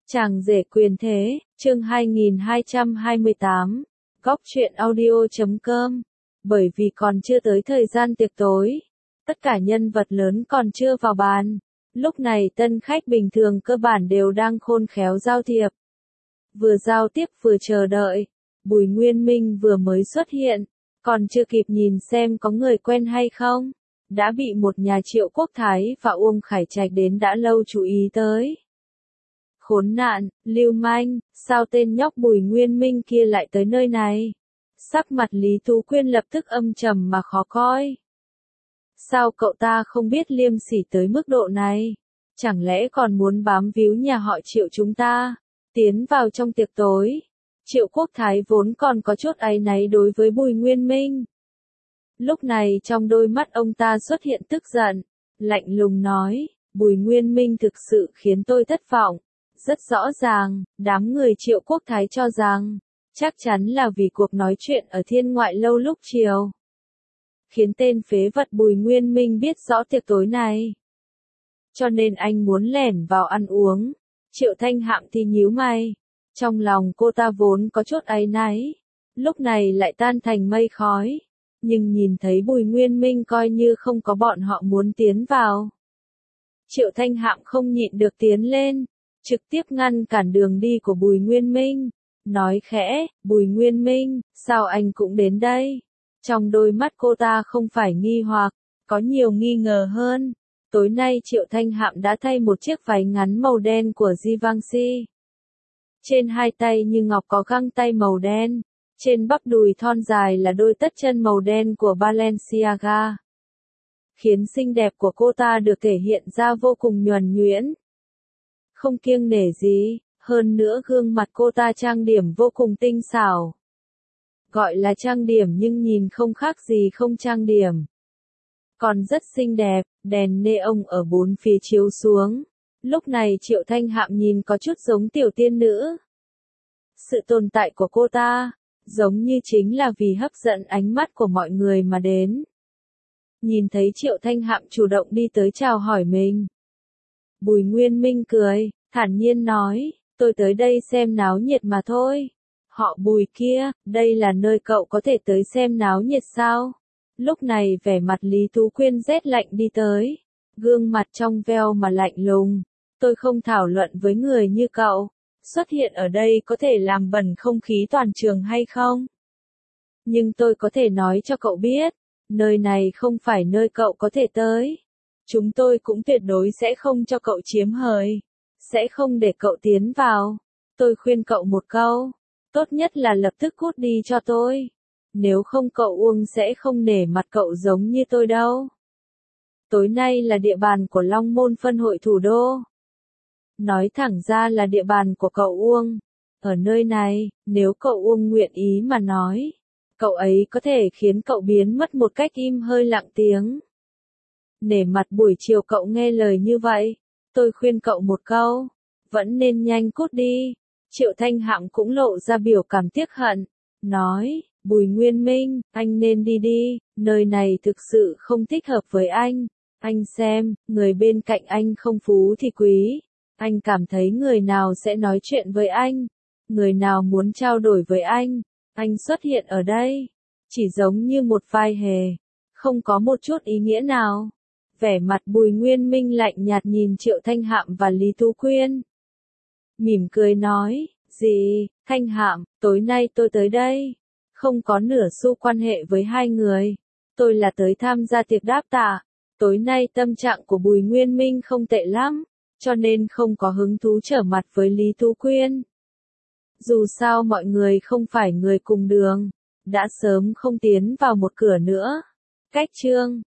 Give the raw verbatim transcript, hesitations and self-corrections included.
Chàng rể quyền thế, chương hai nghìn hai trăm hai mươi tám, góc truyện audio chấm com. Bởi vì còn chưa tới thời gian tiệc tối, tất cả nhân vật lớn còn chưa vào bàn. Lúc này tân khách bình thường cơ bản đều đang khôn khéo giao thiệp. Vừa giao tiếp vừa chờ đợi, Bùi Nguyên Minh vừa mới xuất hiện, còn chưa kịp nhìn xem có người quen hay không, đã bị một nhà Triệu Quốc Thái và Uông Khải Trạch đến đã lâu chú ý tới. Khốn nạn, lưu manh, sao tên nhóc Bùi Nguyên Minh kia lại tới nơi này? Sắc mặt Lý Tú Quyên lập tức âm trầm mà khó coi. Sao cậu ta không biết liêm sỉ tới mức độ này? Chẳng lẽ còn muốn bám víu nhà họ Triệu chúng ta? Tiến vào trong tiệc tối, Triệu Quốc Thái vốn còn có chút áy náy đối với Bùi Nguyên Minh. Lúc này trong đôi mắt ông ta xuất hiện tức giận, lạnh lùng nói, Bùi Nguyên Minh thực sự khiến tôi thất vọng. Rất rõ ràng, đám người Triệu Quốc Thái cho rằng, chắc chắn là vì cuộc nói chuyện ở Thiên Ngoại Lâu lúc chiều. Khiến tên phế vật Bùi Nguyên Minh biết rõ tiệc tối này. Cho nên anh muốn lẻn vào ăn uống. Triệu Thanh Hạm thì nhíu mày. Trong lòng cô ta vốn có chút áy náy. Lúc này lại tan thành mây khói. Nhưng nhìn thấy Bùi Nguyên Minh coi như không có bọn họ muốn tiến vào. Triệu Thanh Hạm không nhịn được tiến lên. Trực tiếp ngăn cản đường đi của Bùi Nguyên Minh, nói khẽ, Bùi Nguyên Minh, sao anh cũng đến đây? Trong đôi mắt cô ta không phải nghi hoặc, có nhiều nghi ngờ hơn. Tối nay Triệu Thanh Hạm đã thay một chiếc váy ngắn màu đen của Givenchy. Trên hai tay như ngọc có găng tay màu đen, trên bắp đùi thon dài là đôi tất chân màu đen của Balenciaga. Khiến xinh đẹp của cô ta được thể hiện ra vô cùng nhuần nhuyễn. Không kiêng nể gì, hơn nữa gương mặt cô ta trang điểm vô cùng tinh xảo. Gọi là trang điểm nhưng nhìn không khác gì không trang điểm. Còn rất xinh đẹp, đèn neon ở bốn phía chiếu xuống. Lúc này Triệu Thanh Hạm nhìn có chút giống tiểu tiên nữ. Sự tồn tại của cô ta, giống như chính là vì hấp dẫn ánh mắt của mọi người mà đến. Nhìn thấy Triệu Thanh Hạm chủ động đi tới chào hỏi mình. Bùi Nguyên Minh cười, thản nhiên nói, tôi tới đây xem náo nhiệt mà thôi. Họ Bùi kia, đây là nơi cậu có thể tới xem náo nhiệt sao? Lúc này vẻ mặt Lý Tú Quyên rét lạnh đi tới. Gương mặt trong veo mà lạnh lùng. Tôi không thảo luận với người như cậu. Xuất hiện ở đây có thể làm bẩn không khí toàn trường hay không? Nhưng tôi có thể nói cho cậu biết. Nơi này không phải nơi cậu có thể tới. Chúng tôi cũng tuyệt đối sẽ không cho cậu chiếm hời. Sẽ không để cậu tiến vào. Tôi khuyên cậu một câu. Tốt nhất là lập tức cút đi cho tôi. Nếu không cậu Uông sẽ không nể mặt cậu giống như tôi đâu. Tối nay là địa bàn của Long Môn phân hội thủ đô. Nói thẳng ra là địa bàn của cậu Uông. Ở nơi này, nếu cậu Uông nguyện ý mà nói, cậu ấy có thể khiến cậu biến mất một cách im hơi lặng tiếng. Nể mặt buổi chiều cậu nghe lời như vậy, tôi khuyên cậu một câu, vẫn nên nhanh cút đi. Triệu Thanh Hạm cũng lộ ra biểu cảm tiếc hận, nói, Bùi Nguyên Minh, anh nên đi đi, nơi này thực sự không thích hợp với anh. Anh xem, người bên cạnh anh không phú thì quý. Anh cảm thấy người nào sẽ nói chuyện với anh, người nào muốn trao đổi với anh, anh xuất hiện ở đây, chỉ giống như một vai hề, không có một chút ý nghĩa nào. Vẻ mặt Bùi Nguyên Minh lạnh nhạt nhìn Triệu Thanh Hạm và Lý Tú Quyên. Mỉm cười nói, gì, Thanh Hạm, tối nay tôi tới đây. Không có nửa xu quan hệ với hai người. Tôi là tới tham gia tiệc đáp tạ. Tối nay tâm trạng của Bùi Nguyên Minh không tệ lắm. Cho nên không có hứng thú trở mặt với Lý Tú Quyên. Dù sao mọi người không phải người cùng đường. Đã sớm không tiến vào một cửa nữa. Cách chương